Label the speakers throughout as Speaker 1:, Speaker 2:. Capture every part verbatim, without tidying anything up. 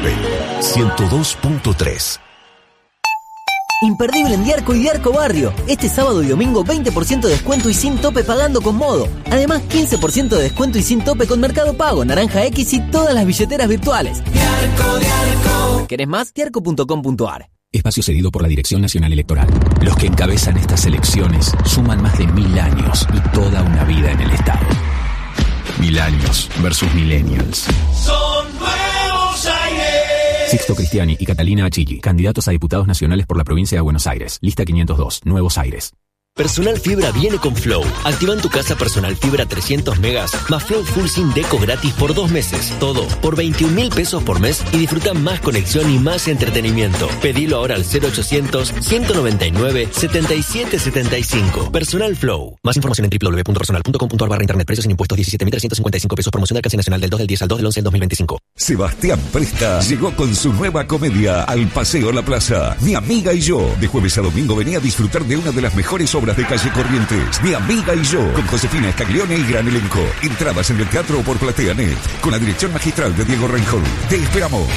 Speaker 1: Aspen ciento dos punto tres.
Speaker 2: Imperdible en Diarco y Diarco Barrio. Este sábado y domingo veinte por ciento de descuento y sin tope pagando con Modo. Además quince por ciento de descuento y sin tope con Mercado Pago, Naranja X y todas las billeteras virtuales. Diarco, Diarco. ¿Querés más? diarco punto com punto ar.
Speaker 3: Espacio cedido por la Dirección Nacional Electoral. Los que encabezan estas elecciones suman más de mil años y toda una vida en el Estado. Mil años versus millennials.
Speaker 4: Son nuevos aires.
Speaker 3: Sixto Cristiani y Catalina Achilli, candidatos a diputados nacionales por la provincia de Buenos Aires. Lista quinientos dos, Nuevos Aires.
Speaker 5: Personal Fibra viene con Flow. Activa en tu casa Personal Fibra trescientos megas más Flow Full SIM Deco gratis por dos meses. Todo por veintiún mil pesos por mes y disfruta más conexión y más entretenimiento. Pedilo ahora al cero ochocientos, ciento noventa y nueve, setenta y siete setenta y cinco. Personal Flow. Más información en doble u doble u doble u punto personal punto com punto ar barra internet. Precios sin impuestos diecisiete mil trescientos cincuenta y cinco pesos. Promoción de alcance nacional del dos del diez al dos del once del dos mil veinticinco.
Speaker 1: Sebastián Presta llegó con su nueva comedia al Paseo La Plaza. Mi amiga y yo. De jueves a domingo venía a disfrutar de una de las mejores obras de calle Corrientes. Mi amiga y yo. Con Josefina Escaglione y gran elenco. Entradas en el teatro o por PlateaNet. Con la dirección magistral de Diego Reinhold. Te esperamos.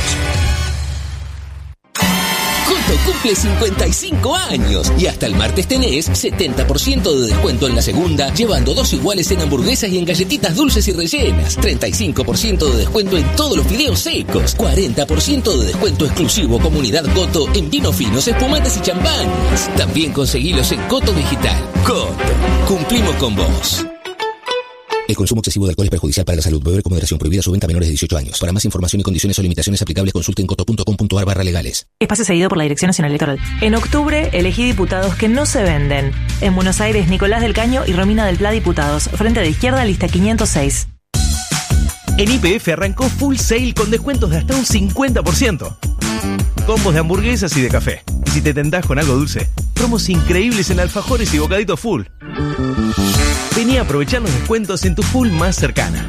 Speaker 6: Coto cumple cincuenta y cinco años y hasta el martes tenés setenta por ciento de descuento en la segunda, llevando dos iguales en hamburguesas y en galletitas dulces y rellenas, treinta y cinco por ciento de descuento en todos los fideos secos, cuarenta por ciento de descuento exclusivo Comunidad Coto en vinos finos, espumantes y champañas. También conseguilos en Coto Digital. Coto, cumplimos con vos.
Speaker 7: El consumo excesivo de alcohol es perjudicial para la salud. Beber con moderación. Prohibida su venta a menores de dieciocho años. Para más información y condiciones o limitaciones aplicables, consulte en coto punto com punto ar barra legales.
Speaker 8: Espacio cedido por la Dirección Nacional Electoral. En octubre, elegí diputados que no se venden. En Buenos Aires, Nicolás del Caño y Romina del Pla diputados. Frente de Izquierda, lista quinientos seis.
Speaker 9: En Y P F arrancó Full Sale con descuentos de hasta un cincuenta por ciento. Combos de hamburguesas y de café. Y si te tentás con algo dulce, promos increíbles en alfajores y bocaditos Full. Vení a aprovechar los descuentos en tu Full más cercana.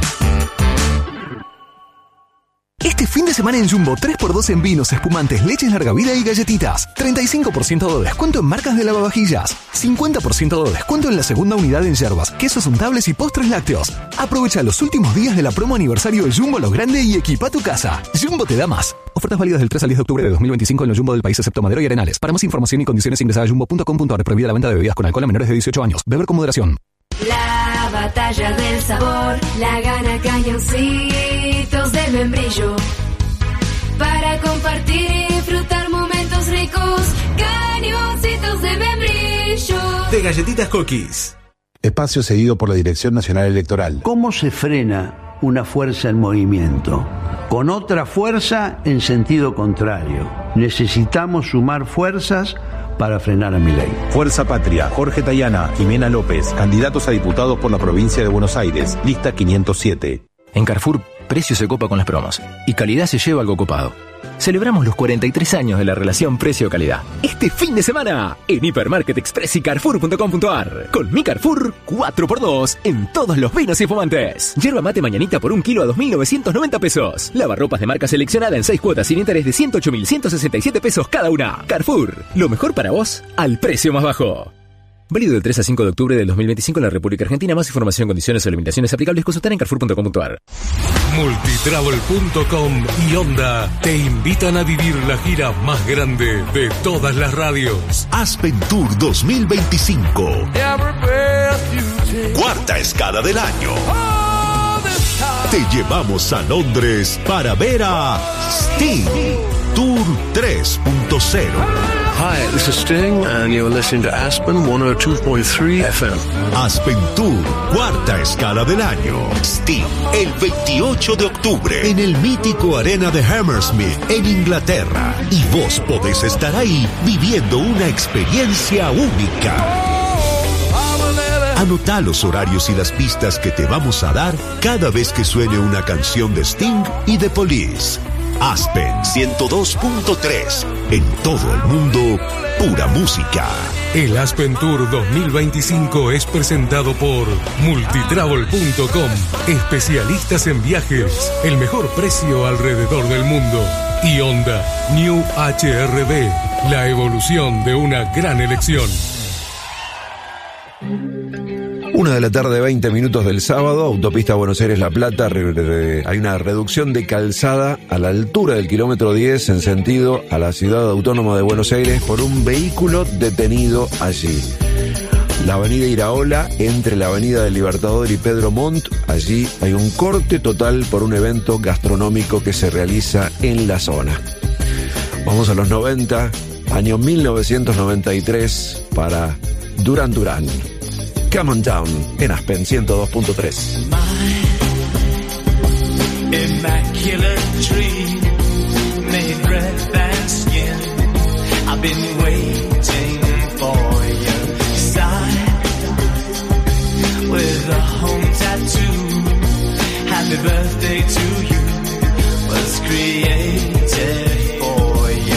Speaker 10: Este fin de semana en Jumbo, tres por dos en vinos, espumantes, leches larga vida y galletitas. treinta y cinco por ciento de descuento en marcas de lavavajillas. cincuenta por ciento de descuento en la segunda unidad en yerbas, quesos untables y postres lácteos. Aprovecha los últimos días de la promo aniversario de Jumbo Lo Grande y equipa tu casa. Jumbo te da más. Ofertas válidas del tres al diez de octubre de dos mil veinticinco en los Jumbo del país excepto Madero y Arenales. Para más información y condiciones ingresa a jumbo punto com punto ar. Prohibida la venta de bebidas con alcohol a menores de dieciocho años. Beber con moderación.
Speaker 11: La batalla del sabor la gana Cañoncitos de Membrillo. Para compartir y disfrutar momentos ricos, Cañoncitos de Membrillo.
Speaker 9: De galletitas Cookies.
Speaker 12: Espacio cedido por la Dirección Nacional Electoral.
Speaker 13: ¿Cómo se frena una fuerza en movimiento? Con otra fuerza en sentido contrario. Necesitamos sumar fuerzas para frenar a Milei.
Speaker 12: Fuerza Patria, Jorge Tayana, Jimena López, candidatos a diputados por la provincia de Buenos Aires, lista quinientos siete.
Speaker 3: En Carrefour, precio se copa con las promos y calidad se lleva algo copado. Celebramos los cuarenta y tres años de la relación precio-calidad. Este fin de semana, en Hipermarket Express y Carrefour punto com punto ar. Con mi Carrefour, cuatro por dos en todos los vinos y espumantes. Yerba mate mañanita por un kilo a dos mil novecientos noventa pesos. Lavarropas de marca seleccionada en seis cuotas sin interés de ciento ocho mil ciento sesenta y siete pesos cada una. Carrefour, lo mejor para vos al precio más bajo. Válido del tres a cinco de octubre del dos mil veinticinco en la República Argentina. Más información, condiciones o limitaciones aplicables, consultar en carrefour punto com punto ar.
Speaker 14: Multitravel punto com y Onda te invitan a vivir la gira más grande de todas las radios.
Speaker 1: Aspen Tour dos mil veinticinco. Cuarta escala del año. Te llevamos a Londres para ver a Sting. Tour tres punto cero.
Speaker 15: Hi, this is Sting, and you're listening to Aspen ciento dos punto tres F M.
Speaker 1: Aspen Tour, cuarta escala del año. Sting, el veintiocho de octubre, en el mítico Arena de Hammersmith, en Inglaterra. Y vos podés estar ahí viviendo una experiencia única. Anotá los horarios y las pistas que te vamos a dar cada vez que suene una canción de Sting y The Police. Aspen ciento dos punto tres. En todo el mundo, pura música.
Speaker 14: El Aspen Tour dos mil veinticinco es presentado por Multitravel punto com. Especialistas en viajes. El mejor precio alrededor del mundo. Y Honda New H R V. La evolución de una gran elección.
Speaker 16: Una de la tarde, veinte minutos del sábado, autopista Buenos Aires-La Plata, re, re, hay una reducción de calzada a la altura del kilómetro diez en sentido a la ciudad autónoma de Buenos Aires por un vehículo detenido allí. La avenida Iraola, entre la avenida del Libertador y Pedro Montt, allí hay un corte total por un evento gastronómico que se realiza en la zona. Vamos a los noventa, año mil novecientos noventa y tres, para Duran Duran. Come on Down, en Aspen ciento dos punto tres.
Speaker 4: Immaculate tree, made breath and skin. I've been waiting for your side with a home tattoo. Happy birthday to you was created for you.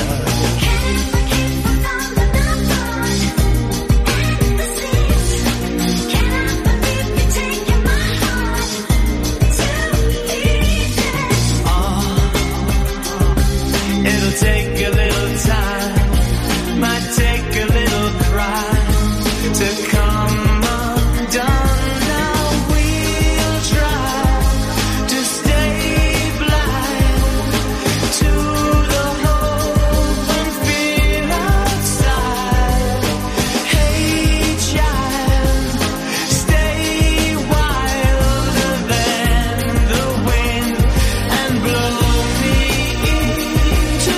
Speaker 4: Take a little time, might take a little cry to come undone. Now we'll try to stay blind to the hope and fear outside. Hey child, stay wilder than the wind and blow me into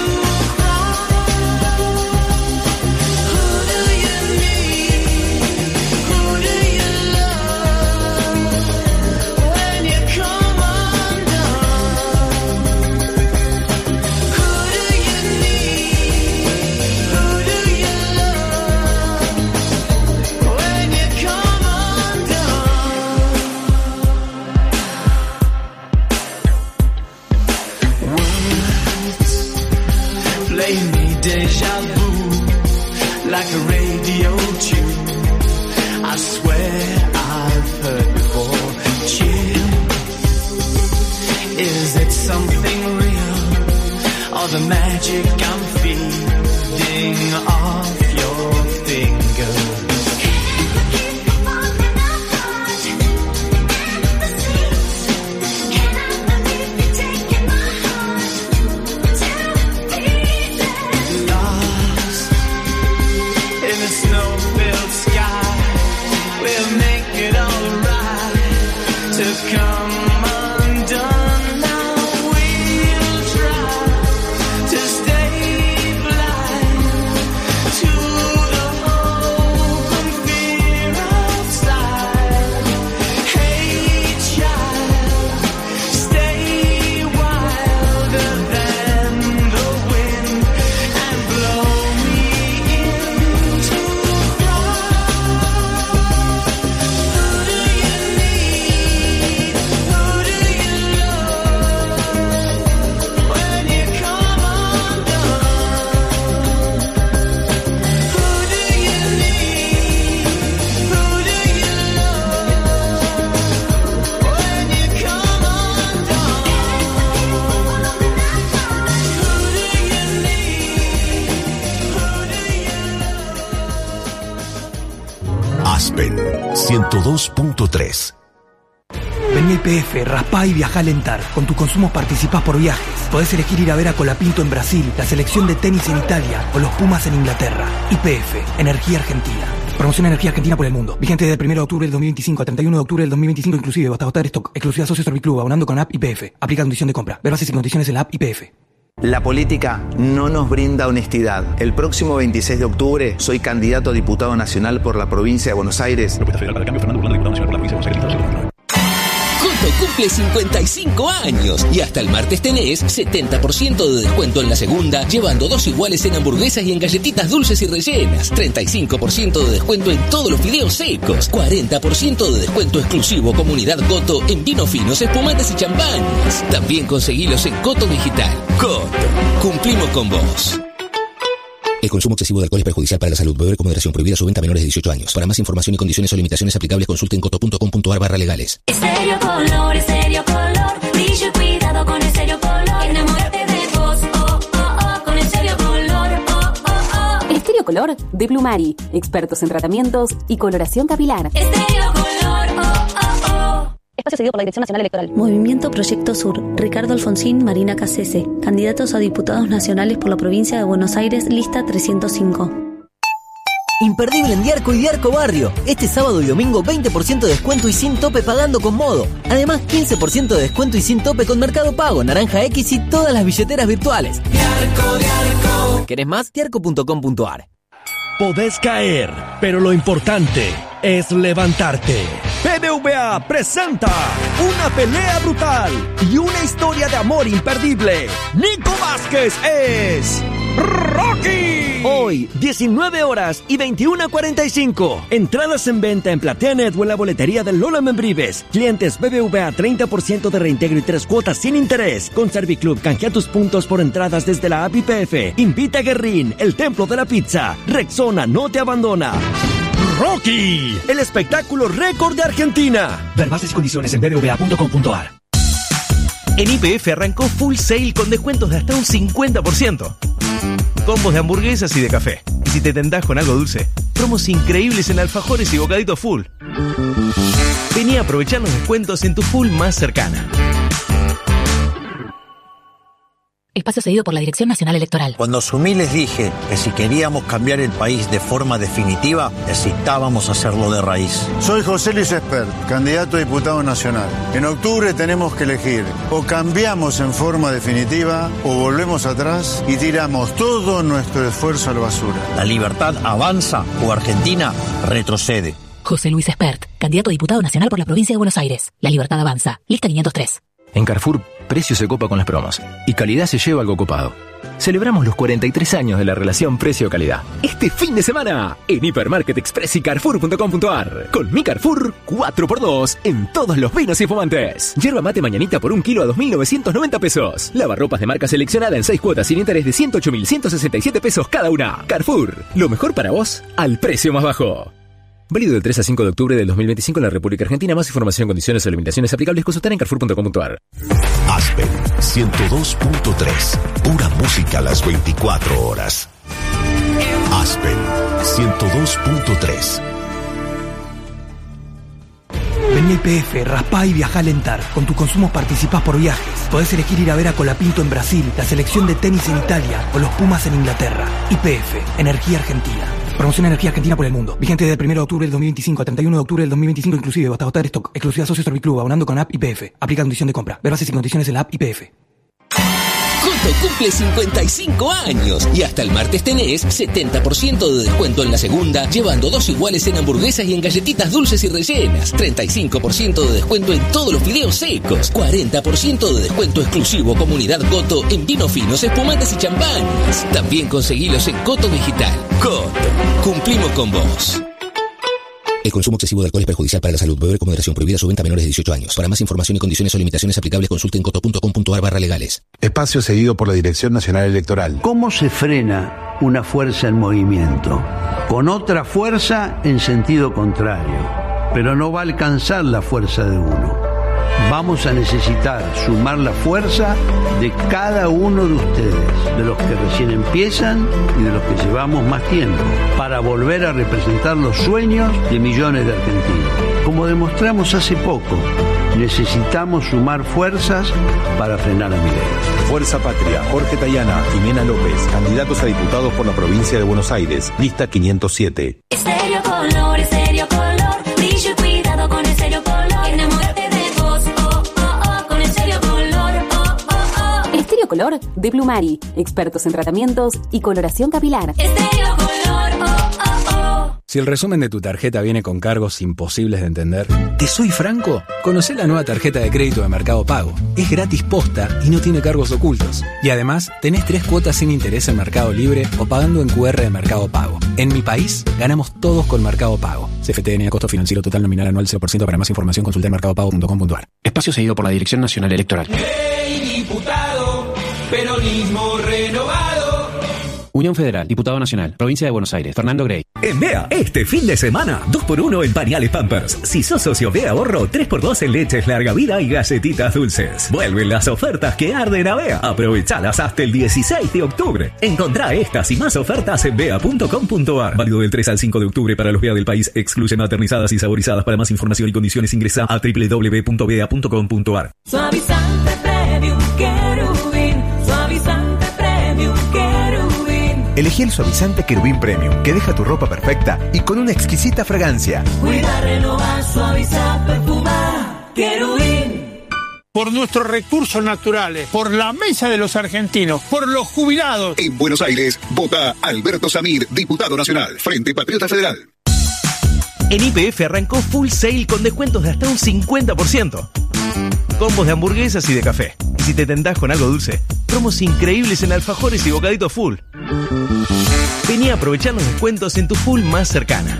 Speaker 4: play me deja vu like a radio tune. I swear I've heard before. Chill. Is it something real or the magic I'm feeding off your fingers? Snow-filled sky, we'll make it alright to come undone. Now we'll try to stay blind to the hope and fear outside. Hey child, stay wilder than the wind and blow me into
Speaker 1: Aspen ciento dos punto tres.
Speaker 17: Vení a I P F, raspá y viajá a Alentar. Con tus consumos participás por viajes. Podés elegir ir a ver a Colapinto en Brasil, la selección de tenis en Italia o los Pumas en Inglaterra. I P F, Energía Argentina. Promoción Energía Argentina por el mundo. Vigente desde el primero de octubre del dos mil veinticinco al treinta y uno de octubre del dos mil veinticinco inclusive, hasta agotar stock. Exclusiva Socio Serviclub, abonando con app I P F. Aplica condición de compra. Ver bases y condiciones en la app I P F.
Speaker 18: La política no nos brinda honestidad. El próximo veintiséis de octubre soy candidato a diputado nacional por la provincia de Buenos Aires.
Speaker 5: Coto cumple cincuenta y cinco años y hasta el martes tenés setenta por ciento de descuento en la segunda, llevando dos iguales en hamburguesas y en galletitas dulces y rellenas, treinta y cinco por ciento de descuento en todos los fideos secos, cuarenta por ciento de descuento exclusivo Comunidad Coto en vinos finos, espumantes y champañas. También conseguilos en Coto Digital. Coto, cumplimos con vos.
Speaker 7: El consumo excesivo de alcohol es perjudicial para la salud. Beber con moderación. Prohibida su venta a menores de dieciocho años. Para más información y condiciones o limitaciones aplicables, consulten coto punto com punto ar barra legales.
Speaker 11: Estéreo Color, Estéreo Color, brillo y cuidado con Estéreo Color. Enamórate de vos, oh, oh, oh, con Estéreo Color, oh, oh, oh.
Speaker 19: Estéreo Color de Plumari, expertos en tratamientos y coloración capilar.
Speaker 11: Estéreo Color.
Speaker 19: Espacio cedido por la Dirección Nacional Electoral.
Speaker 20: Movimiento Proyecto Sur. Ricardo Alfonsín, Marina Cassese. Candidatos a diputados nacionales por la provincia de Buenos Aires, lista trescientos cinco.
Speaker 2: Imperdible en Diarco y Diarco Barrio. Este sábado y domingo veinte por ciento de descuento y sin tope pagando con Modo. Además quince por ciento de descuento y sin tope con Mercado Pago, Naranja X y todas las billeteras virtuales. Diarco, Diarco. ¿Querés más? diarco punto com punto ar.
Speaker 21: Podés caer, pero lo importante es levantarte. B B V A presenta una pelea brutal y una historia de amor imperdible. Nico Vázquez es Rocky. Hoy, diecinueve horas y veintiuna cuarenta y cinco. Entradas en venta en PlateaNet o en la boletería de Lola Membrives. Clientes B B V A treinta por ciento de reintegro y tres cuotas sin interés. Con Serviclub canjea tus puntos por entradas desde la app I P F. Invita a Guerrín, el templo de la pizza. Rexona no te abandona. Rocky, el espectáculo récord de Argentina. Ver bases y condiciones en b b v a punto com punto ar.
Speaker 9: En Y P F arrancó Full Sale con descuentos de hasta un cincuenta por ciento. Combos de hamburguesas y de café. Y si te tentás con algo dulce, promos increíbles en alfajores y bocaditos Full. Vení a aprovechar los descuentos en tu Full más cercana.
Speaker 22: Espacio cedido por la Dirección Nacional Electoral.
Speaker 23: Cuando asumí les dije que si queríamos cambiar el país de forma definitiva, necesitábamos hacerlo de raíz.
Speaker 24: Soy José Luis Espert, candidato a diputado nacional. En octubre tenemos que elegir o cambiamos en forma definitiva o volvemos atrás y tiramos todo nuestro esfuerzo a la basura.
Speaker 23: La libertad avanza o Argentina retrocede.
Speaker 22: José Luis Espert, candidato a diputado nacional por la provincia de Buenos Aires. La libertad avanza. Lista quinientos tres.
Speaker 3: En Carrefour, precio se copa con las promos y calidad se lleva algo copado. Celebramos los cuarenta y tres años de la relación precio-calidad. Este fin de semana, en Hipermarket Express y Carrefour punto com punto ar. Con mi Carrefour, cuatro por dos en todos los vinos y fumantes. Yerba mate mañanita por un kilo a dos mil novecientos noventa pesos. Lavarropas de marca seleccionada en seis cuotas sin interés de ciento ocho mil ciento sesenta y siete pesos cada una. Carrefour, lo mejor para vos al precio más bajo. Válido del tres al cinco de octubre del dos mil veinticinco en la República Argentina. Más información, condiciones o limitaciones aplicables consultar en carrefour punto com punto ar.
Speaker 1: Aspen ciento dos punto tres. Pura música a las veinticuatro horas. Aspen ciento dos punto tres.
Speaker 17: Vení a Y P F, raspá y viajá a Alentar. Con tus consumos participás por viajes. Podés elegir ir a ver a Colapinto en Brasil, la selección de tenis en Italia o los Pumas en Inglaterra. Y P F, Energía Argentina. Promoción Energía Argentina por el mundo. Vigente desde el primero de octubre del dos mil veinticinco al treinta y uno de octubre del dos mil veinticinco inclusive hasta agotar stock. Exclusiva Socio Serviclub, abonando con app Y P F. Aplica condición de compra. Ver bases y condiciones en la app Y P F.
Speaker 6: Coto cumple cincuenta y cinco años y hasta el martes tenés setenta por ciento de descuento en la segunda, llevando dos iguales en hamburguesas y en galletitas dulces y rellenas, treinta y cinco por ciento de descuento en todos los fideos secos, cuarenta por ciento de descuento exclusivo Comunidad Coto en vinos finos, espumantes y champañas. También conseguilos en Coto Digital. Coto, cumplimos con vos.
Speaker 7: El consumo excesivo de alcohol es perjudicial para la salud. Beber con moderación. Prohibida su venta a menores de dieciocho años. Para más información y condiciones o limitaciones aplicables, consulte en coto punto com punto ar barra legales.
Speaker 12: Espacio cedido por la Dirección Nacional Electoral.
Speaker 13: ¿Cómo se frena una fuerza en movimiento? Con otra fuerza en sentido contrario. Pero no va a alcanzar la fuerza de uno. Vamos a necesitar sumar la fuerza de cada uno de ustedes, de los que recién empiezan y de los que llevamos más tiempo, para volver a representar los sueños de millones de argentinos. Como demostramos hace poco, necesitamos sumar fuerzas para frenar a Milei.
Speaker 12: Fuerza Patria, Jorge Tayana y Mena López, candidatos a diputados por la provincia de Buenos Aires, lista quinientos siete.
Speaker 11: Estéreo Color, Estéreo Color, brillo y cuidado con Estéreo Color. Enamórate de vos, oh, oh, oh, con Estéreo Color, oh, oh, oh.
Speaker 25: Estéreo Color de Plumari, expertos en tratamientos y coloración capilar.
Speaker 11: Estéreo Color, oh, oh, oh.
Speaker 26: Si el resumen de tu tarjeta viene con cargos imposibles de entender, ¿te soy franco? Conocé la nueva tarjeta de crédito de Mercado Pago. Es gratis posta y no tiene cargos ocultos. Y además, tenés tres cuotas sin interés en Mercado Libre o pagando en cu erre de Mercado Pago. En mi país, ganamos todos con Mercado Pago. C F T N A costo financiero total nominal anual cero por ciento. Para más información, consulta en mercado pago punto com punto ar.
Speaker 3: Espacio cedido por la Dirección Nacional Electoral.
Speaker 4: Hey, diputado, peronismo renovado.
Speaker 3: Unión Federal, Diputado Nacional, Provincia de Buenos Aires, Fernando Grey.
Speaker 8: En Bea, este fin de semana, dos por uno en pañales Pampers. Si sos socio Bea Ahorro, tres por dos en leches larga vida y galletitas dulces. Vuelven las ofertas que arden a Bea. Aprovechalas hasta el dieciséis de octubre. Encontrá estas y más ofertas en bea punto com punto ar. Válido del tres al cinco de octubre para los Bea del país. Excluye maternizadas y saborizadas. Para más información y condiciones ingresa a doble u doble u doble u punto bea punto com punto ar.
Speaker 4: Suavizante Premium Querubín. Suavizante Premium Querubín.
Speaker 10: Elegí el suavizante Querubín Premium, que deja tu ropa perfecta y con una exquisita fragancia.
Speaker 4: Cuida, renovar, suavizar, perfumar. Querubín.
Speaker 14: Por nuestros recursos naturales, por la mesa de los argentinos, por los jubilados.
Speaker 15: En Buenos Aires, vota Alberto Samir, diputado nacional, Frente Patriota Federal.
Speaker 9: En Y P F arrancó Full Sail con descuentos de hasta un cincuenta por ciento. Combos de hamburguesas y de café. Y si te tentás con algo dulce, promos increíbles en alfajores y bocaditos full. Vení a aprovechar los descuentos en tu full más cercana.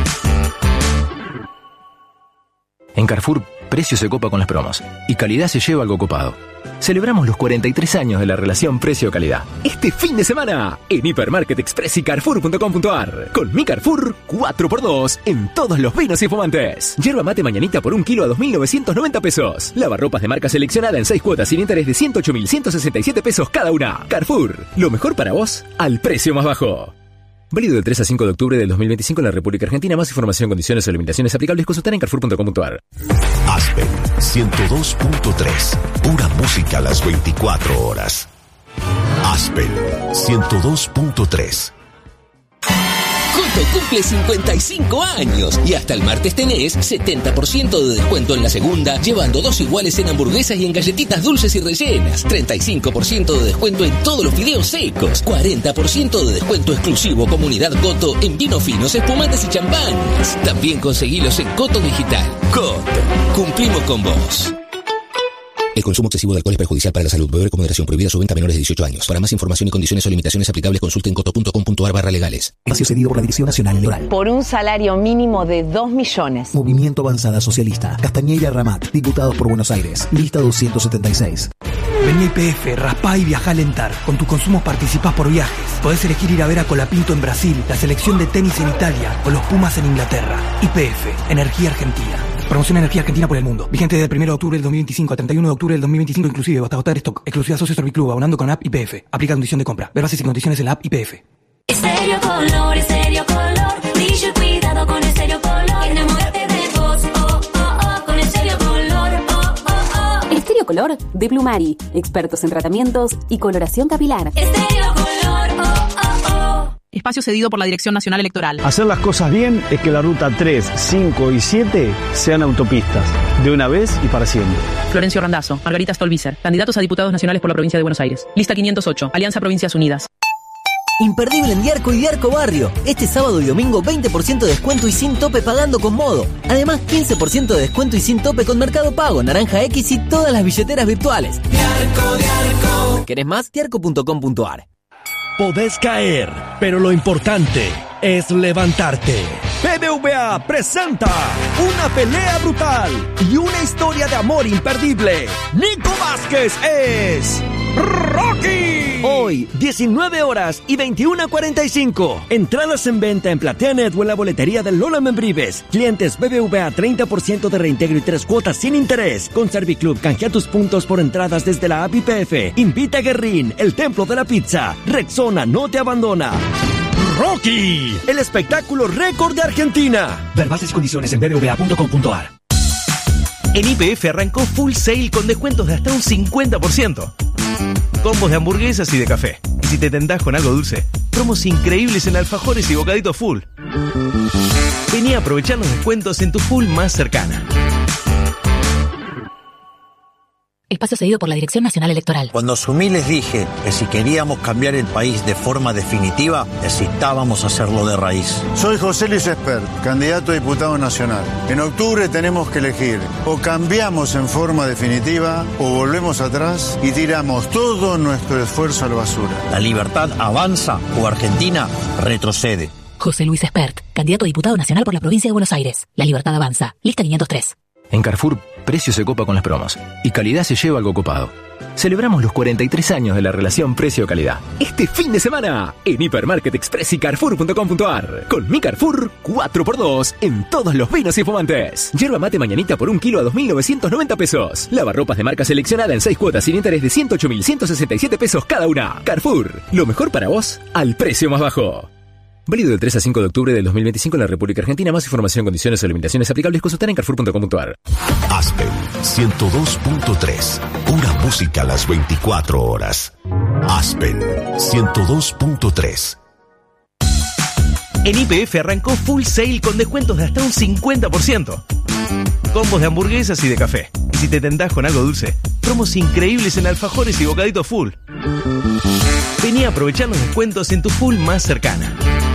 Speaker 3: En Carrefour, precio se copa con las promos y calidad se lleva algo copado. Celebramos los cuarenta y tres años de la relación precio-calidad. Este fin de semana, en Hipermarket Express y Carrefour punto com punto ar. Con mi Carrefour, cuatro por dos en todos los vinos y fumantes. Yerba mate mañanita por un kilo a dos mil novecientos noventa pesos. Lavarropas de marca seleccionada en seis cuotas sin interés de ciento ocho mil ciento sesenta y siete pesos cada una. Carrefour, lo mejor para vos al precio más bajo. Válido del tres a cinco de octubre del dos mil veinticinco en la República Argentina. Más información, condiciones o limitaciones aplicables consultar en carrefour punto com punto ar.
Speaker 1: Aspen ciento dos punto tres. Pura música a las veinticuatro horas. Aspen ciento dos punto tres.
Speaker 6: Coto cumple cincuenta y cinco años y hasta el martes tenés setenta por ciento de descuento en la segunda, llevando dos iguales en hamburguesas y en galletitas dulces y rellenas, treinta y cinco por ciento de descuento en todos los fideos secos, cuarenta por ciento de descuento exclusivo Comunidad Coto en vinos finos, espumantes y champañas. También conseguilos en Coto Digital. Coto, cumplimos con vos.
Speaker 7: El consumo excesivo de alcohol es perjudicial para la salud. Beber con moderación. Prohibida su venta a menores de dieciocho años. Para más información y condiciones o limitaciones aplicables consulte en coto punto com punto ar barra legales.
Speaker 16: Espacio cedido por la Dirección Nacional Electoral.
Speaker 19: Por un salario mínimo de dos millones.
Speaker 16: Movimiento Avanzada Socialista. Castañeira Ramat. Diputados por Buenos Aires. Lista doscientos setenta y seis.
Speaker 17: Vení a Y P F, raspá y viajá a Alentar. Con tus consumos participás por viajes. Podés elegir ir a ver a Colapinto en Brasil, la selección de tenis en Italia o los Pumas en Inglaterra. Y P F, Energía Argentina. Promoción Energía Argentina por el mundo. Vigente desde el primero de octubre del dos mil veinticinco a treinta y uno de octubre del dos mil veinticinco inclusive hasta agotar stock. Exclusiva Socio Serviclub, abonando con app Y P F. Aplica condición de compra. Ver bases y condiciones en la app Y P F.
Speaker 11: Estéreo Color, Estéreo Color. Brillo y cuidado con Estéreo Color. Enamórate de vos, oh, oh, oh, con Estéreo Color, oh, oh, oh.
Speaker 25: Estéreo Color de Plumari. Expertos en tratamientos y coloración capilar.
Speaker 11: Estéreo Color, oh, oh, oh.
Speaker 27: Espacio cedido por la Dirección Nacional Electoral.
Speaker 28: Hacer las cosas bien es que la ruta tres, cinco y siete sean autopistas, de una vez y para siempre.
Speaker 27: Florencio Randazzo, Margarita Stolbizer, candidatos a diputados nacionales por la provincia de Buenos Aires. Lista quinientos ocho, Alianza Provincias Unidas.
Speaker 2: Imperdible en Diarco y Diarco Barrio. Este sábado y domingo veinte por ciento de descuento y sin tope pagando con Modo. Además quince por ciento de descuento y sin tope con Mercado Pago, Naranja X y todas las billeteras virtuales.
Speaker 4: Diarco, Diarco.
Speaker 2: ¿Querés más? diarco punto com punto ar.
Speaker 21: Podés caer, pero lo importante es levantarte. B B V A presenta una pelea brutal y una historia de amor imperdible. Nico Vázquez es Rocky. Hoy, diecinueve horas y veintiuna cuarenta y cinco. Entradas en venta en PlateaNet o en la boletería del Lola Membrives. Clientes B B V A treinta por ciento de reintegro y tres cuotas sin interés. Con Serviclub canjea tus puntos por entradas desde la app Y P F. Invita a Guerrín, el templo de la pizza. Rexona no te abandona. Rocky, el espectáculo récord de Argentina.
Speaker 16: Ver bases y condiciones en b b v a punto com punto ar.
Speaker 9: En Y P F arrancó Full Sail con descuentos de hasta un cincuenta por ciento. Combos de hamburguesas y de café. Y si te tentás con algo dulce, promos increíbles en alfajores y bocaditos full. Vení a aprovechar los descuentos en tu full más cercana.
Speaker 22: Espacio cedido por la Dirección Nacional Electoral.
Speaker 23: Cuando asumí les dije que si queríamos cambiar el país de forma definitiva, necesitábamos hacerlo de raíz.
Speaker 24: Soy José Luis Espert, candidato a diputado nacional. En octubre tenemos que elegir o cambiamos en forma definitiva o volvemos atrás y tiramos todo nuestro esfuerzo a la basura.
Speaker 23: La libertad avanza o Argentina retrocede.
Speaker 22: José Luis Espert, candidato a diputado nacional por la provincia de Buenos Aires. La libertad avanza. Lista quinientos tres.
Speaker 3: En Carrefour, precio se copa con las promos y calidad se lleva algo copado. Celebramos los cuarenta y tres años de la relación precio-calidad. Este fin de semana, en Hipermarket Express y Carrefour punto com punto ar. Con mi Carrefour, cuatro por dos en todos los vinos y fumantes. Yerba mate mañanita por un kilo a dos mil novecientos noventa pesos. Lavarropas de marca seleccionada en seis cuotas sin interés de ciento ocho mil ciento sesenta y siete pesos cada una. Carrefour, lo mejor para vos, al precio más bajo. Válido del tres al cinco de octubre del dos mil veinticinco en la República Argentina. Más información, condiciones o limitaciones aplicables, consultar en Carrefour punto com punto ar.
Speaker 5: Aspen ciento dos punto tres. Pura música a las veinticuatro horas. Aspen ciento dos punto tres.
Speaker 9: En Y P F arrancó Full Sail con descuentos de hasta un cincuenta por ciento. Combos de hamburguesas y de café. Y si te tentás con algo dulce, promos increíbles en alfajores y bocaditos Full. Vení a aprovechar los descuentos en tu Full más cercana.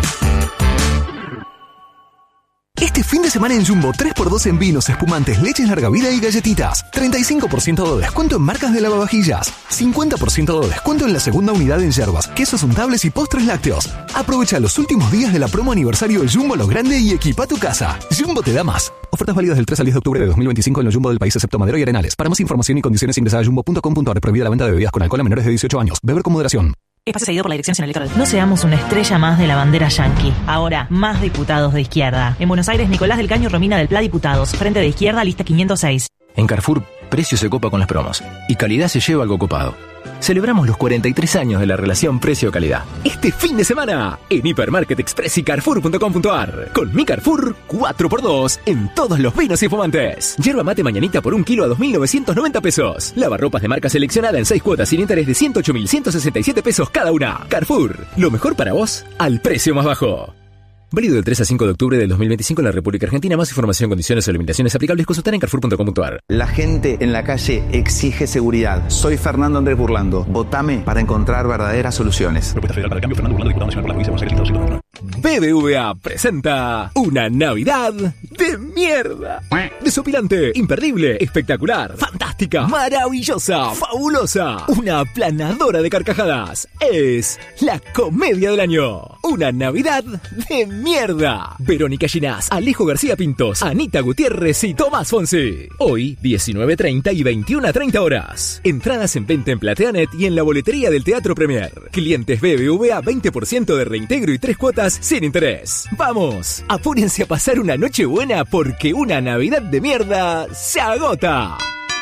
Speaker 8: Este fin de semana en Jumbo, tres por dos en vinos, espumantes, leches larga vida y galletitas. treinta y cinco por ciento de descuento en marcas de lavavajillas. cincuenta por ciento de descuento en la segunda unidad en yerbas, quesos untables y postres lácteos. Aprovecha los últimos días de la promo aniversario de Jumbo Lo Grande y equipa tu casa. Jumbo te da más. Ofertas válidas del tres al diez de octubre de dos mil veinticinco en los Jumbo del país excepto Madero y Arenales. Para más información y condiciones ingresa a jumbo punto com punto ar. Prohibida la venta de bebidas con alcohol a menores de dieciocho años. Beber con moderación.
Speaker 10: Espacio seguido por la Dirección Nacional Electoral. No seamos una estrella más de la bandera yanqui. Ahora, más diputados de izquierda. En Buenos Aires, Nicolás del Caño y Romina del Pla, diputados. Frente de Izquierda, lista quinientos seis.
Speaker 3: En Carrefour, precio se copa con las promos. Y calidad se lleva algo copado. Celebramos los cuarenta y tres años de la relación precio-calidad. Este fin de semana, en Hipermarket Express y Carrefour punto com punto ar. Con mi Carrefour, cuatro por dos en todos los vinos y fumantes. Yerba mate mañanita por un kilo a dos mil novecientos noventa pesos. Lavarropas de marca seleccionada en seis cuotas sin interés de ciento ocho mil ciento sesenta y siete pesos cada una. Carrefour, lo mejor para vos, al precio más bajo. Válido del tres al cinco de octubre del dos mil veinticinco en la República Argentina. Más información, condiciones o limitaciones aplicables, consultar en Carrefour punto com punto ar.
Speaker 12: La gente en la calle exige seguridad. Soy Fernando Andrés Burlando. Votame para encontrar verdaderas soluciones.
Speaker 13: Propuesta Federal para el Cambio, Fernando Burlando, diputado nacional por la provincia de Buenos Aires, doscientos nueve.
Speaker 3: B B V A presenta una Navidad de mierda. Desopilante, imperdible, espectacular, fantástica, maravillosa, fabulosa, una aplanadora de carcajadas. Es la comedia del año. Una Navidad de mierda. Verónica Ginás, Alejo García Pintos, Anita Gutiérrez y Tomás Fonsi. Hoy, diecinueve treinta y veintiuna treinta horas. Entradas en venta en Plateanet y en la boletería del Teatro Premier. Clientes B B V A veinte por ciento de reintegro y tres cuotas sin interés. ¡Vamos! Apúrense a pasar una noche buena porque una Navidad de mierda se agota.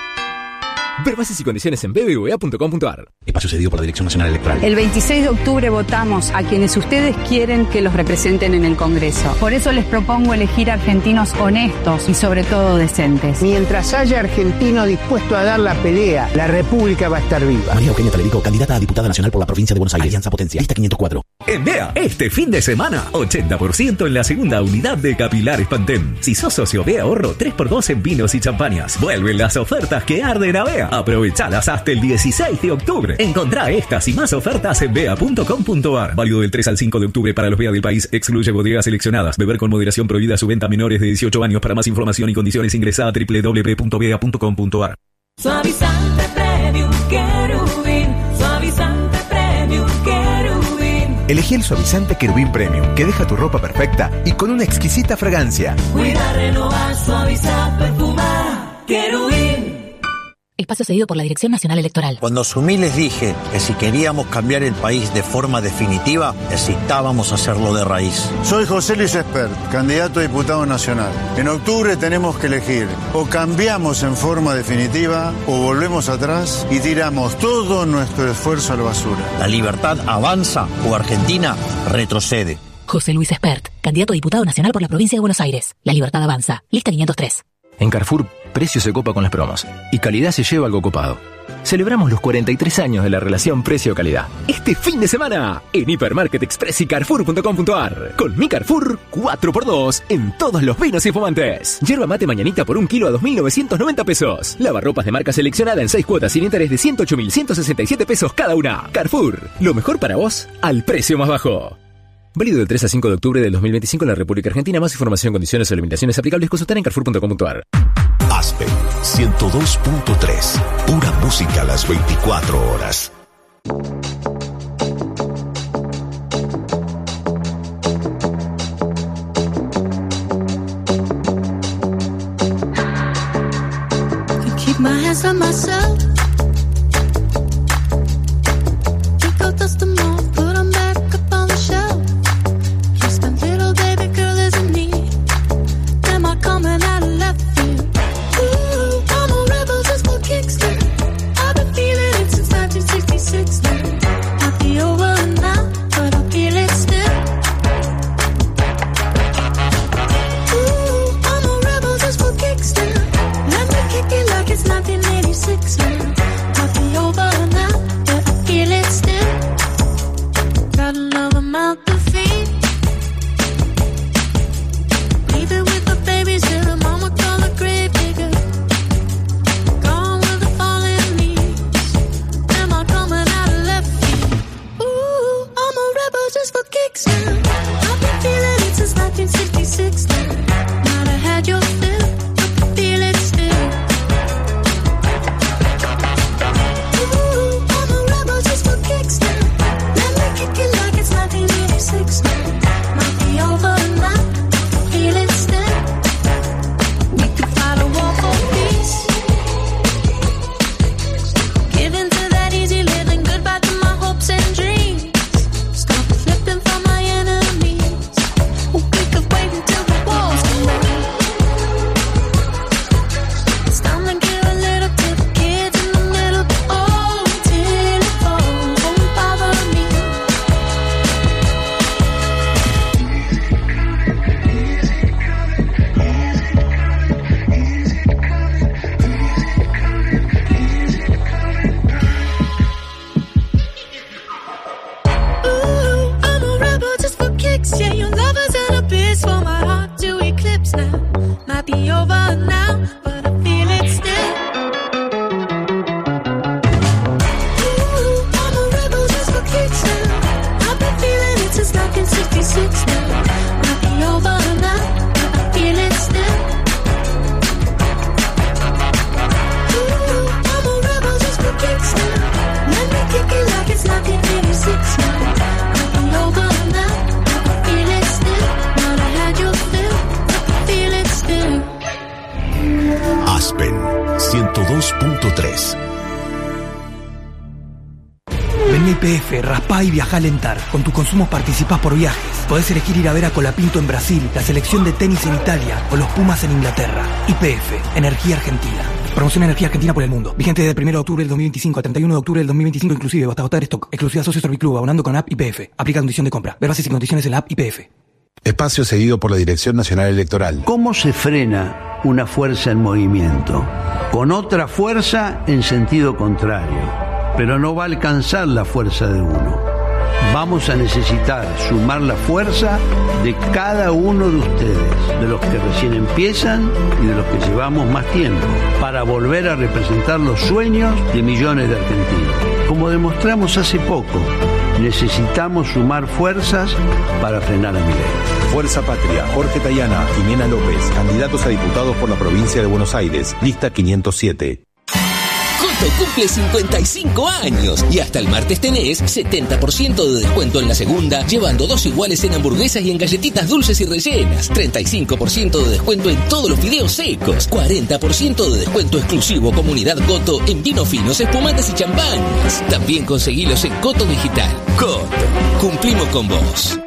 Speaker 3: Ver bases y condiciones en b b v a punto com punto ar.
Speaker 5: Espacio cedido por la Dirección Nacional Electoral.
Speaker 18: El veintiséis de octubre votamos a quienes ustedes quieren que los representen en el Congreso. Por eso les propongo elegir argentinos honestos y sobre todo decentes.
Speaker 20: Mientras haya argentino dispuesto a dar la pelea, la República va a estar viva.
Speaker 7: María Eugenia Talerico, candidata a diputada nacional por la provincia de Buenos Aires. Alianza Potencia. Lista quinientos cuatro.
Speaker 26: En B E A, este fin de semana, ochenta por ciento en la segunda unidad de Capilares Pantene. Si sos socio B E A Ahorro, tres por dos en vinos y champañas. Vuelven las ofertas que arden a B E A. Aprovechalas hasta el dieciséis de octubre. Encontrá estas y más ofertas en bea punto com punto ar. Válido del tres al cinco de octubre para los B E A del país. Excluye bodegas seleccionadas. Beber con moderación, prohibida su venta a menores de dieciocho años. Para más información y condiciones ingresa a doble u doble u doble u punto bea punto com punto ar.
Speaker 11: Suavizante Premium Querubín. Suavizante Premium Querubín.
Speaker 29: Elegí el suavizante Querubín Premium, que deja tu ropa perfecta y con una exquisita fragancia.
Speaker 11: Cuida, renovar, suavizar, perfumar. Querubín.
Speaker 22: Espacio cedido por la Dirección Nacional Electoral.
Speaker 23: Cuando asumí les dije que si queríamos cambiar el país de forma definitiva, necesitábamos hacerlo de raíz.
Speaker 24: Soy José Luis Espert, candidato a diputado nacional. En octubre tenemos que elegir o cambiamos en forma definitiva o volvemos atrás y tiramos todo nuestro esfuerzo a la basura.
Speaker 23: La libertad avanza o Argentina retrocede.
Speaker 22: José Luis Espert, candidato a diputado nacional por la provincia de Buenos Aires. La libertad avanza. Lista quinientos tres.
Speaker 3: En Carrefour, precio se copa con las promos. Y calidad se lleva algo copado. Celebramos los cuarenta y tres años de la relación precio-calidad. Este fin de semana, en Hipermarket Express y Carrefour punto com punto ar. Con mi Carrefour, cuatro por dos en todos los vinos y fumantes. Yerba mate mañanita por un kilo a dos mil novecientos noventa pesos. Lavarropas de marca seleccionada en seis cuotas sin interés de ciento ocho mil ciento sesenta y siete pesos cada una. Carrefour, lo mejor para vos, al precio más bajo. Válido del tres al cinco de octubre del dos mil veinticinco en la República Argentina. Más información, condiciones o limitaciones aplicables, consultar en Carrefour punto com punto ar.
Speaker 5: Aspen ciento dos punto tres. Pura música a las veinticuatro horas.
Speaker 11: Keep my hands on myself. be over now, but I feel it still. Ooh, I'm a rebel just for kicks now. I've been feeling it since nineteen sixty-six now. Might be over now, but I feel it still. Ooh, I'm a rebel just for kicks now. Let me kick it like it's nineteen eighty-six now. Might be over now, but I feel it still. Not I had your fill, I feel it still.
Speaker 5: Aspen ciento dos punto tres.
Speaker 1: Vení a I P F, raspá y viajá a alentar. Con tu consumo participás por viajes. Podés elegir ir a ver a Colapinto en Brasil, la selección de tenis en Italia o los Pumas en Inglaterra. I P F, Energía Argentina. Promoción Energía Argentina por el mundo. Vigente desde el primero de octubre del dos mil veinticinco a treinta y uno de octubre del dos mil veinticinco inclusive, hasta agotar stock. Exclusiva Socio Serviclub, abonando con app I P F. Aplica condición de compra. Ver bases y condiciones en la app I P F.
Speaker 6: Espacio cedido por la Dirección Nacional Electoral.
Speaker 14: ¿Cómo se frena una fuerza en movimiento? Con otra fuerza en sentido contrario. Pero no va a alcanzar la fuerza de uno. Vamos a necesitar sumar la fuerza de cada uno de ustedes, de los que recién empiezan y de los que llevamos más tiempo, para volver a representar los sueños de millones de argentinos. Como demostramos hace poco, necesitamos sumar fuerzas para frenar a Milei.
Speaker 6: Fuerza Patria, Jorge Tayana, Jimena López, candidatos a diputados por la provincia de Buenos Aires, lista quinientos siete.
Speaker 7: Coto cumple cincuenta y cinco años y hasta el martes tenés setenta por ciento de descuento en la segunda, llevando dos iguales en hamburguesas y en galletitas dulces y rellenas, treinta y cinco por ciento de descuento en todos los fideos secos, cuarenta por ciento de descuento exclusivo Comunidad Coto en vinos finos, espumantes y champañas. También conseguilos en Coto Digital. Coto, cumplimos con vos.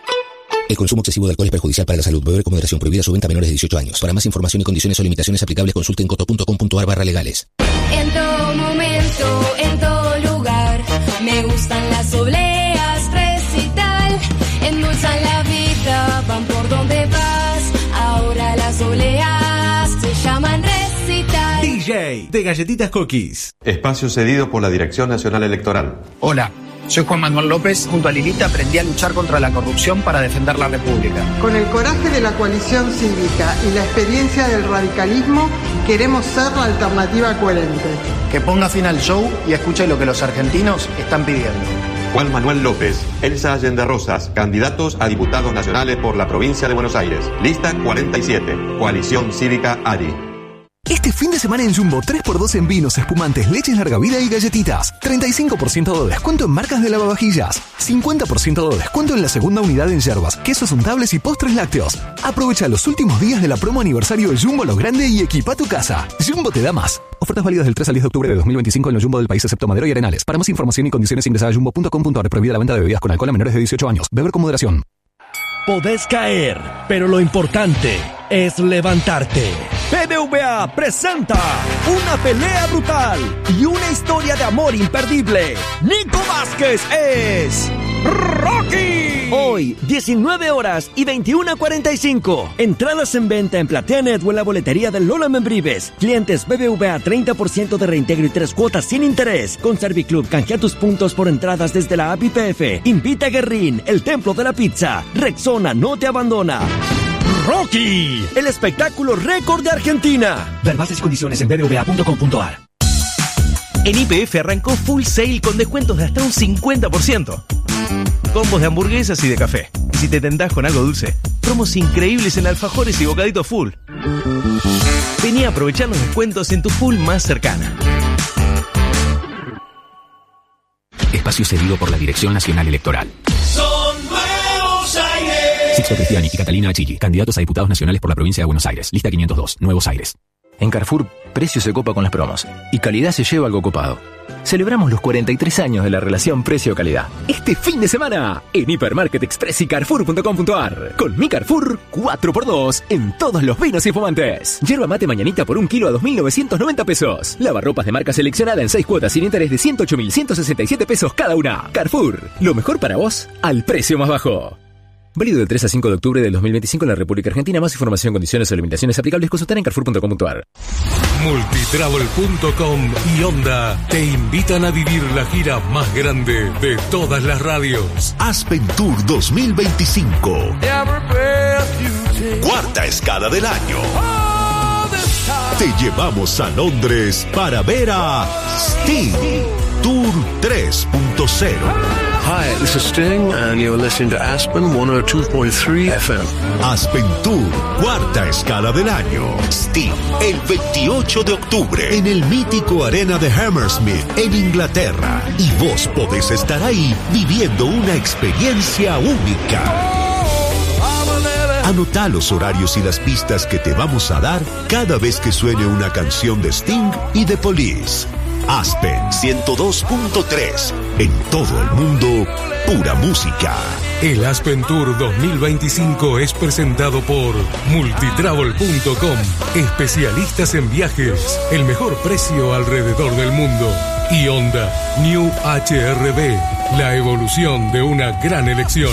Speaker 7: El consumo excesivo de alcohol es perjudicial para la salud. Beber con moderación. Prohibida su venta a menores de dieciocho años. Para más información y condiciones o limitaciones aplicables, consulte en coto punto com punto ar barra legales.
Speaker 11: En todo momento, en todo lugar, me gustan las obleas, recital, endulzan la vida, van por donde vas, ahora las obleas se llaman recital.
Speaker 9: D J de Galletitas Cookies.
Speaker 15: Espacio cedido por la Dirección Nacional Electoral.
Speaker 17: Hola, soy Juan Manuel López. Junto a Lilita aprendí a luchar contra la corrupción para defender la República.
Speaker 19: Con el coraje de la coalición cívica y la experiencia del radicalismo, queremos ser la alternativa coherente.
Speaker 17: Que ponga fin al show y escuche lo que los argentinos están pidiendo.
Speaker 15: Juan Manuel López, Elsa Allende Rosas, candidatos a diputados nacionales por la provincia de Buenos Aires. Lista cuarenta y siete, Coalición Cívica A D I.
Speaker 8: Este fin de semana en Jumbo, tres por dos en vinos, espumantes, leches larga vida y galletitas. treinta y cinco por ciento de descuento en marcas de lavavajillas. cincuenta por ciento de descuento en la segunda unidad en yerbas, quesos untables y postres lácteos. Aprovecha los últimos días de la promo aniversario de Jumbo Lo Grande y equipa tu casa. Jumbo te da más. Ofertas válidas del tres al diez de octubre de dos mil veinticinco en los Jumbo del país excepto Madero y Arenales. Para más información y condiciones ingresa a jumbo punto com punto ar. Prohibida la venta de bebidas con alcohol a menores de dieciocho años. Beber con moderación.
Speaker 21: Podés caer, pero lo importante es levantarte. B B V A presenta una pelea brutal y una historia de amor imperdible. Nico Vázquez es Rocky. Hoy, diecinueve horas y veintiuno cuarenta y cinco. Entradas en venta en PlateaNet o en la boletería de Lola Membrives. Clientes B B V A treinta por ciento de reintegro y tres cuotas sin interés. Con Serviclub canjea tus puntos por entradas desde la app I P F. Invita a Guerrín, el templo de la pizza. Rexona no te abandona. Rocky, el espectáculo récord de Argentina. Ver bases y condiciones en b b v a punto com punto ar.
Speaker 9: En I P F arrancó Full Sale con descuentos de hasta un cincuenta por ciento. Combos de hamburguesas y de café. Y si te tentás con algo dulce, promos increíbles en alfajores y bocaditos full. Vení a aprovechar los descuentos en tu full más cercana.
Speaker 7: Espacio cedido por la Dirección Nacional Electoral.
Speaker 11: Son Nuevos Aires.
Speaker 7: Sixto Cristiani y Catalina Achilli, candidatos a diputados nacionales por la provincia de Buenos Aires. Lista quinientos dos, Nuevos Aires.
Speaker 3: En Carrefour, precio se copa con las promos y calidad se lleva algo copado. Celebramos los cuarenta y tres años de la relación precio-calidad. Este fin de semana, en Hipermarket Express y Carrefour punto com punto ar. Con mi Carrefour, cuatro por dos en todos los vinos y espumantes. Yerba mate mañanita por un kilo a dos mil novecientos noventa pesos. Lavarropas de marca seleccionada en seis cuotas sin interés de ciento ocho mil ciento sesenta y siete pesos cada una. Carrefour, lo mejor para vos, al precio más bajo. Válido del tres a cinco de octubre del dos mil veinticinco en la República Argentina. Más información, condiciones o limitaciones aplicables, consultar en carrefour punto com punto ar.
Speaker 25: Multitravel punto com y Onda te invitan a vivir la gira más grande de todas las radios.
Speaker 5: Aspen Tour dos mil veinticinco. Cuarta escala del año. te llevamos a Londres para ver a Sting Tour tres punto cero.
Speaker 2: Hi, this is Sting, and you're listening to Aspen ciento dos punto tres F M.
Speaker 5: Aspen Tour, cuarta escala del año. Sting, el veintiocho de octubre, en el mítico Arena de Hammersmith, en Inglaterra. Y vos podés estar ahí viviendo una experiencia única. Anotá los horarios y las pistas que te vamos a dar cada vez que suene una canción de Sting y The Police. Aspen ciento dos punto tres. En todo el mundo, pura música.
Speaker 25: El Aspen Tour dos mil veinticinco es presentado por multitravel punto com. Especialistas en viajes. El mejor precio alrededor del mundo. Y Honda New H R V. La evolución de una gran elección.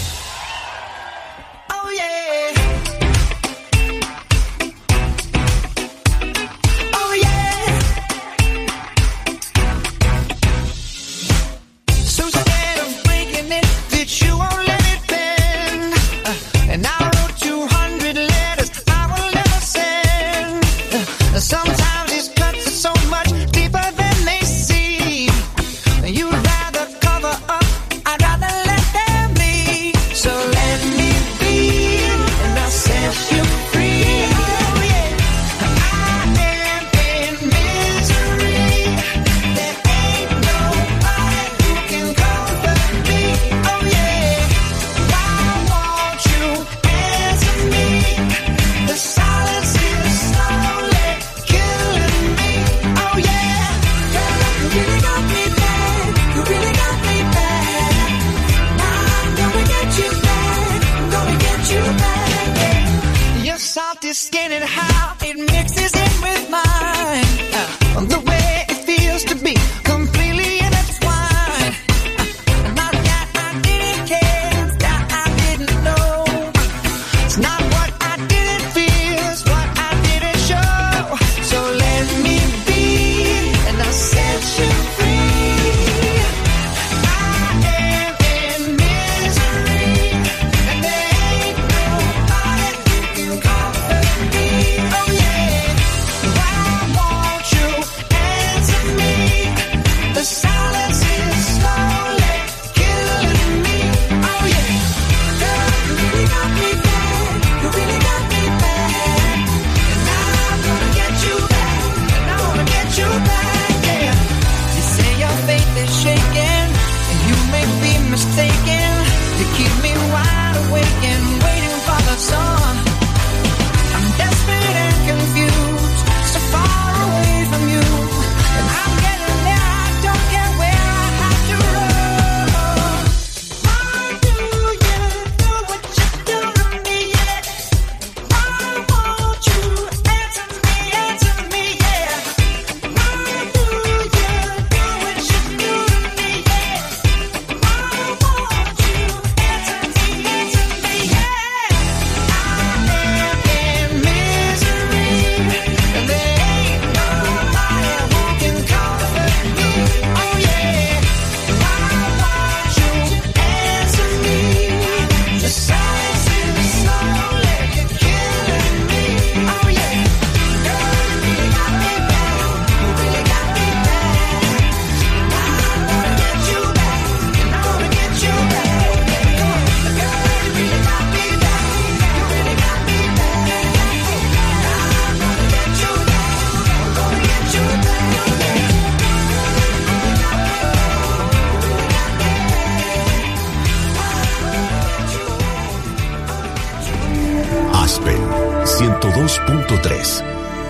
Speaker 5: ciento dos punto tres.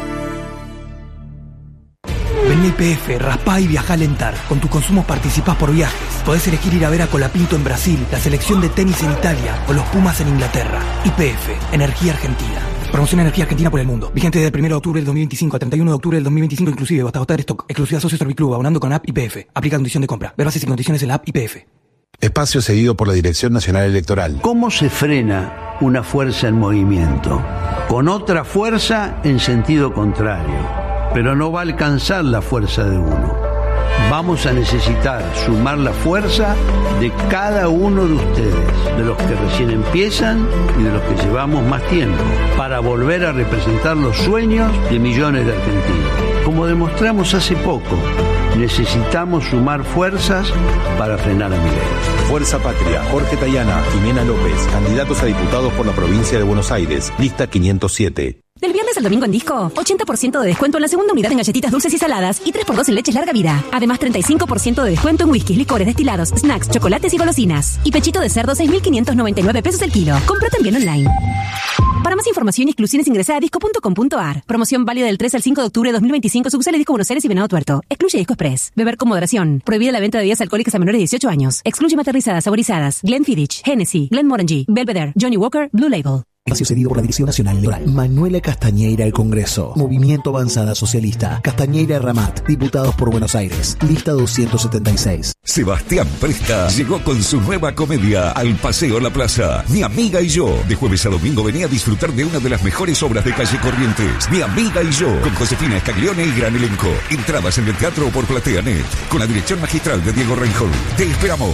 Speaker 1: Vení a Y P F, raspá y viajá a Alentar. Con tus consumos participás por viajes. Podés elegir ir a ver a Colapinto en Brasil, la selección de tenis en Italia o los Pumas en Inglaterra. Y P F, Energía Argentina. Promoción Energía Argentina por el mundo. Vigente desde el primero de octubre del dos mil veinticinco a treinta y uno de octubre del dos mil veinticinco inclusive, hasta agotar stock. Exclusividad Socio Serviclub, abonando con app Y P F. Aplica condición de compra. Ver bases y condiciones en la app Y P F.
Speaker 6: Espacio cedido por la Dirección Nacional Electoral.
Speaker 14: ¿Cómo se frena una fuerza en movimiento? Con otra fuerza en sentido contrario. Pero no va a alcanzar la fuerza de uno. Vamos a necesitar sumar la fuerza de cada uno de ustedes, de los que recién empiezan y de los que llevamos más tiempo, para volver a representar los sueños de millones de argentinos. Como demostramos hace poco, necesitamos sumar fuerzas para frenar a Milei.
Speaker 6: Fuerza Patria, Jorge Tayana, Jimena López, candidatos a diputados por la provincia de Buenos Aires, lista quinientos siete.
Speaker 22: Del viernes al domingo en Disco, ochenta por ciento de descuento en la segunda unidad en galletitas dulces y saladas y tres por dos en leches larga vida. Además, treinta y cinco por ciento de descuento en whiskies, licores, destilados, snacks, chocolates y golosinas. Y pechito de cerdo, seis mil quinientos noventa y nueve pesos el kilo. Compra también online. Para más información y exclusiones ingresa a disco punto com punto a r. Promoción válida del tres al cinco de octubre de dos mil veinticinco. Sucursales Disco Buenos Aires y Venado Tuerto. Excluye Disco Express. Beber con moderación. Prohibida la venta de bebidas alcohólicas a menores de dieciocho años. Excluye maternizadas, saborizadas. Glenfiddich, Hennessy, Glenmorangie, Belvedere, Johnny Walker, Blue Label.
Speaker 4: Espacio cedido por la Dirección Nacional Electoral. Manuela Castañeira del Congreso. Movimiento Avanzada Socialista. Castañeira Ramat. Diputados por Buenos Aires. Lista doscientos setenta y seis.
Speaker 10: Sebastián Presta llegó con su nueva comedia al Paseo La Plaza. Mi amiga y yo. De jueves a domingo venía a disfrutar de una de las mejores obras de Calle Corrientes. Mi amiga y yo. Con Josefina Escaglione y gran elenco. Entradas en el teatro o por PlateaNet. Con la dirección magistral de Diego Reinhold. Te esperamos.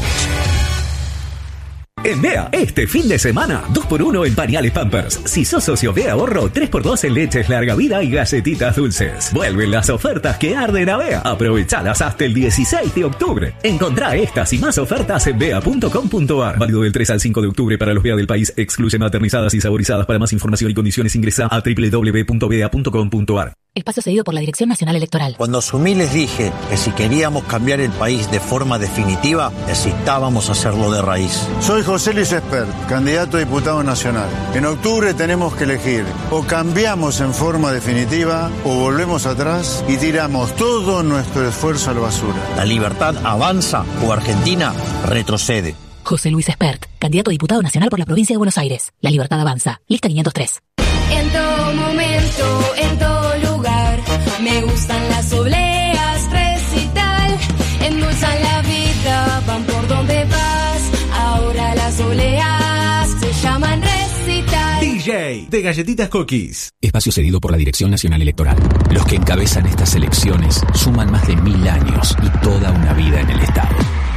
Speaker 26: En Bea, este fin de semana, dos por uno en pañales Pampers. Si sos socio Bea Ahorro, tres por dos en leches larga vida y galletitas dulces. Vuelven las ofertas que arden a Bea. Aprovechalas hasta el dieciséis de octubre. Encontrá estas y más ofertas en bea punto com punto a r. Válido del tres al cinco de octubre para los Bea del país. Excluye maternizadas y saborizadas. Para más información y condiciones ingresa a doble u doble u doble u punto bea punto com punto a r.
Speaker 22: Espacio cedido por la Dirección Nacional Electoral.
Speaker 23: Cuando asumí les dije que si queríamos cambiar el país de forma definitiva, necesitábamos hacerlo de raíz.
Speaker 24: Soy José Luis Espert, candidato a diputado nacional. En octubre tenemos que elegir: o cambiamos en forma definitiva o volvemos atrás y tiramos todo nuestro esfuerzo a la basura.
Speaker 23: La libertad avanza o Argentina retrocede.
Speaker 22: José Luis Espert, candidato a diputado nacional por la provincia de Buenos Aires. La libertad avanza. Lista quinientos tres.
Speaker 11: En todo momento, en todo lugar, me gustan las obleas, recital, endulzan la vida, van por donde vas, ahora las obleas se llaman recital.
Speaker 9: D J de Galletitas Cookies.
Speaker 3: Espacio cedido por la Dirección Nacional Electoral. Los que encabezan estas elecciones suman más de mil años y toda una vida en el Estado.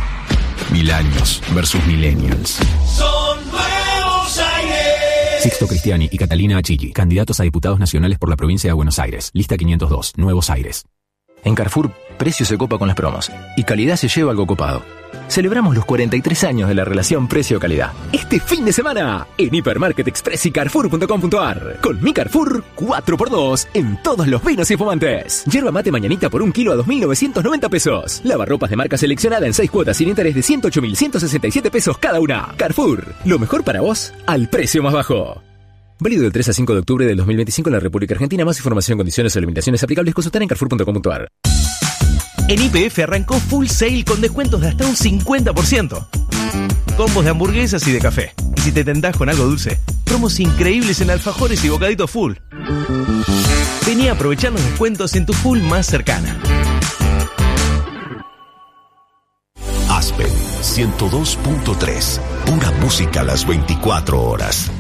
Speaker 3: Mil años versus millennials.
Speaker 12: Son Nuevos Aires.
Speaker 3: Sixto Cristiani y Catalina Achilli, candidatos a diputados nacionales por la provincia de Buenos Aires. Lista quinientos dos, Nuevos Aires. En Carrefour, precio se copa con las promos y calidad se lleva algo copado. Celebramos los cuarenta y tres años de la relación precio-calidad. Este fin de semana, en Hipermarket Express y Carrefour punto com punto a r. Con mi Carrefour, cuatro por dos en todos los vinos y fumantes. Yerba mate mañanita por un kilo a dos mil novecientos noventa pesos. Lavarropas de marca seleccionada en seis cuotas sin interés de ciento ocho mil ciento sesenta y siete pesos cada una. Carrefour, lo mejor para vos, al precio más bajo. Válido del tres al cinco de octubre del dos mil veinticinco en la República Argentina. Más información, condiciones o limitaciones aplicables consultar en Carrefour punto com punto a r.
Speaker 9: En Y P F arrancó Full Sale con descuentos de hasta un cincuenta por ciento. Combos de hamburguesas y de café. Y si te tentás con algo dulce, promos increíbles en alfajores y bocaditos Full. Vení a aprovechar los descuentos en tu Full más cercana.
Speaker 5: Aspen ciento dos punto tres. Pura música a las veinticuatro horas.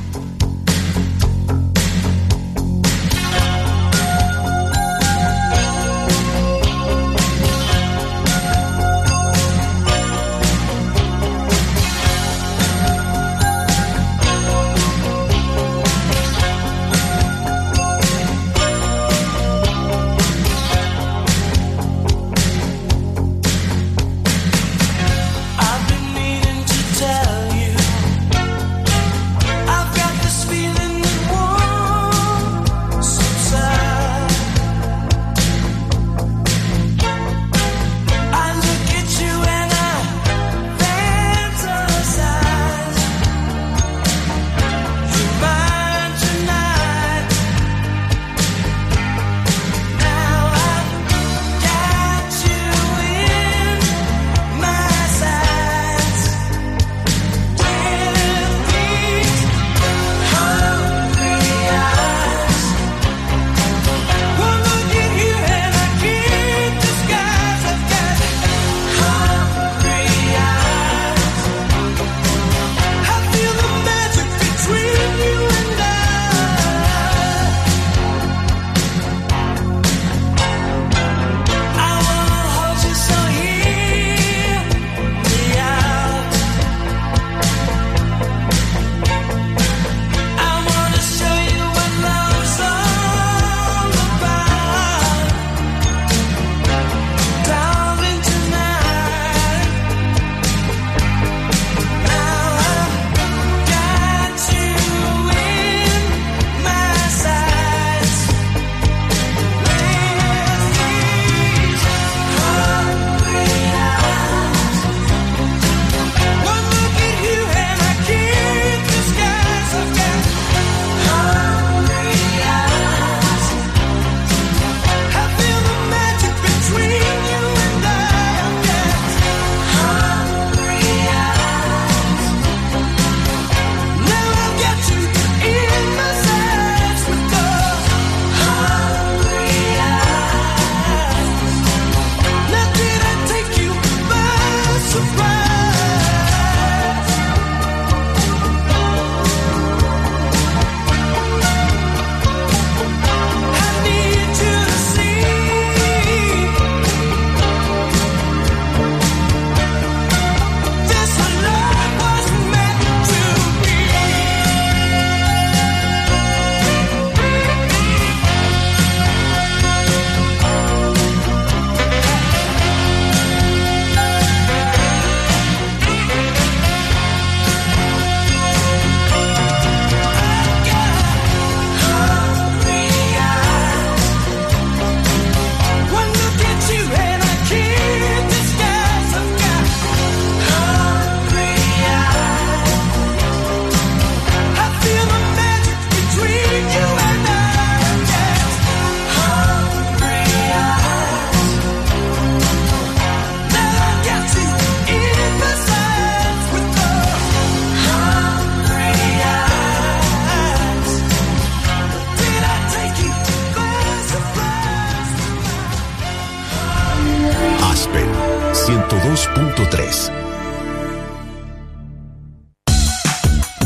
Speaker 12: I've been meaning to tell you, I've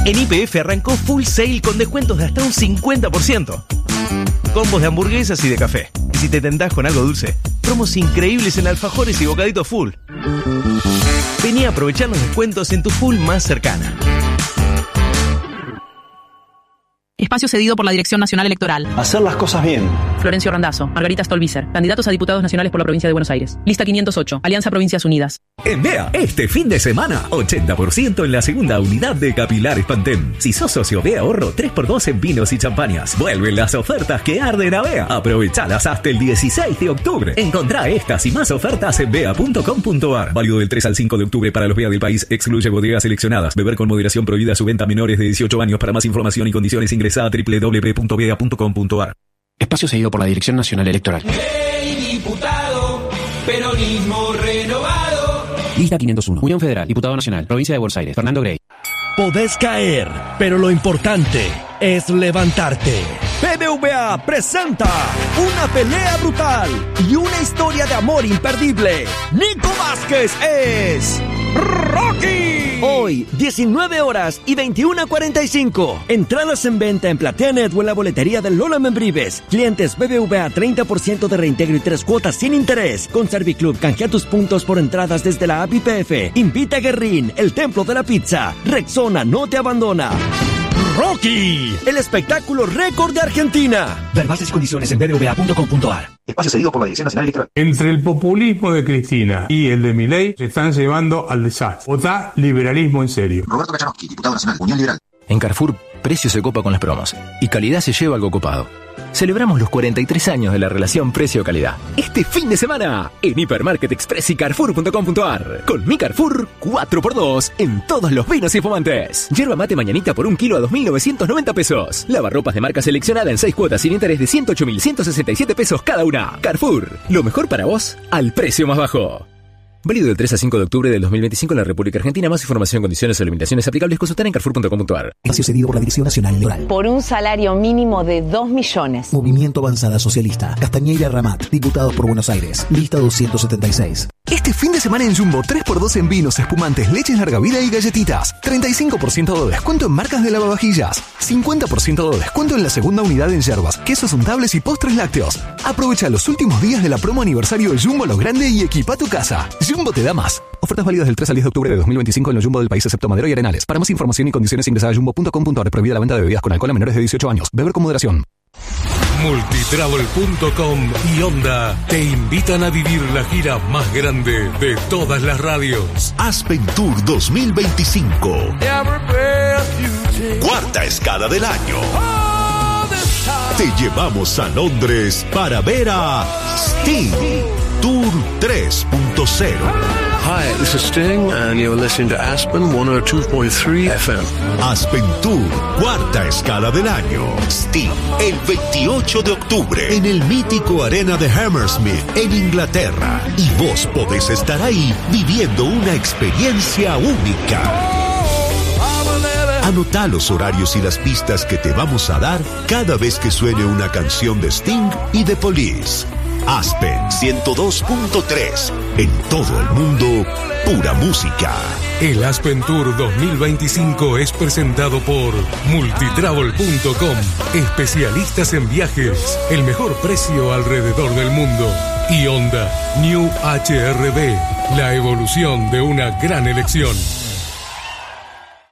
Speaker 9: En Y P F arrancó Full Sail con descuentos de hasta un cincuenta por ciento. Combos de hamburguesas y de café. Y si te tentás con algo dulce, promos increíbles en alfajores y bocaditos full. Vení a aprovechar los descuentos en tu full más cercana.
Speaker 13: Espacio cedido por la Dirección Nacional Electoral.
Speaker 16: Hacer las cosas bien.
Speaker 13: Florencio Randazzo, Margarita Stolbizer, candidatos a diputados nacionales por la provincia de Buenos Aires. Lista quinientos ocho, Alianza Provincias Unidas.
Speaker 26: En B E A, este fin de semana, ochenta por ciento en la segunda unidad de Capilares Pantene. Si sos socio B E A Ahorro, tres por dos en vinos y champañas. Vuelven las ofertas que arden a B E A. Aprovechalas hasta el dieciséis de octubre. Encontrá estas y más ofertas en bea punto com punto ar. Válido del tres al cinco de octubre para los B E A del país. Excluye bodegas seleccionadas. Beber con moderación, prohibida su venta a menores de dieciocho años. Para más información y condiciones ingresa a doble u doble u doble u punto bea punto com punto ar.
Speaker 17: Espacio seguido por la Dirección Nacional Electoral.
Speaker 12: Hey, diputado, peronismo renovado.
Speaker 17: Lista quinientos uno. Unión Federal, Diputado Nacional, Provincia de Buenos Aires, Fernando Grey.
Speaker 21: Podés caer, pero lo importante es levantarte. B B V A presenta una pelea brutal y una historia de amor imperdible. Nico Vázquez es Rocky. Hoy, diecinueve horas y veintiuna cuarenta y cinco. Entradas en venta en Plateanet o en la boletería del Lola Membrives. Clientes B B V A treinta por ciento de reintegro y tres cuotas sin interés. Con Serviclub canjea tus puntos por entradas desde la app Y P F. Invita a Guerrín, el templo de la pizza. Rexona no te abandona. Rocky, el espectáculo récord de Argentina. Ver bases y condiciones en b b v a punto com punto ar.
Speaker 17: Espacio cedido por la Dirección Nacional Electoral.
Speaker 18: Entre el populismo de Cristina y el de Milei se están llevando al desastre. Votá liberalismo en serio.
Speaker 17: Roberto Kachanovsky, Diputado Nacional, Unión Liberal.
Speaker 3: En Carrefour, precio se copa con las promos y calidad se lleva algo copado. Celebramos los cuarenta y tres años de la relación precio-calidad. Este fin de semana, en Hipermarket Express y Carrefour punto com punto ar. Con mi Carrefour, cuatro por dos en todos los vinos y espumantes. Yerba mate mañanita por un kilo a dos mil novecientos noventa pesos. Lavarropas de marca seleccionada en seis cuotas sin interés de ciento ocho mil ciento sesenta y siete pesos cada una. Carrefour, lo mejor para vos al precio más bajo. Válido del tres al cinco de octubre del dos mil veinticinco en la República Argentina. Más información, condiciones o limitaciones aplicables consultar en carrefour punto com punto ar.
Speaker 4: Espacio cedido por la Dirección Nacional Electoral.
Speaker 19: Por un salario mínimo de dos millones.
Speaker 4: Movimiento Avanzada Socialista. Castañeira Ramat. Diputados por Buenos Aires. Lista doscientos setenta y seis.
Speaker 8: Este fin de semana en Jumbo, tres por dos en vinos, espumantes, leches larga vida y galletitas. treinta y cinco por ciento de descuento en marcas de lavavajillas. cincuenta por ciento de descuento en la segunda unidad en yerbas, quesos untables y postres lácteos. Aprovecha los últimos días de la promo aniversario de Jumbo Lo Grande y equipa tu casa. Jumbo te da más. Ofertas válidas del tres al diez de octubre de dos mil veinticinco en los Jumbo del país, excepto Madero y Arenales. Para más información y condiciones ingresa a jumbo punto com punto ar. Prohibida la venta de bebidas con alcohol a menores de dieciocho años. Beber con moderación.
Speaker 25: Multitravel punto com y Onda te invitan a vivir la gira más grande de todas las radios.
Speaker 5: Aspen Tour dos mil veinticinco. Cuarta escala del año. Te llevamos a Londres para ver a Sting. Tour tres punto cero.
Speaker 2: Hi, this is Sting, and you're listening to Aspen ciento dos punto tres F M.
Speaker 5: Aspen Tour, cuarta escala del año. Sting, el veintiocho de octubre, en el mítico Arena de Hammersmith, en Inglaterra. Y vos podés estar ahí viviendo una experiencia única. Anotá los horarios y las pistas que te vamos a dar cada vez que suene una canción de Sting y The Police. Aspen ciento dos punto tres. En todo el mundo, pura música.
Speaker 25: El Aspen Tour dos mil veinticinco es presentado por Multitravel punto com. Especialistas en viajes. El mejor precio alrededor del mundo. Y Honda New H R V. La evolución de una gran elección.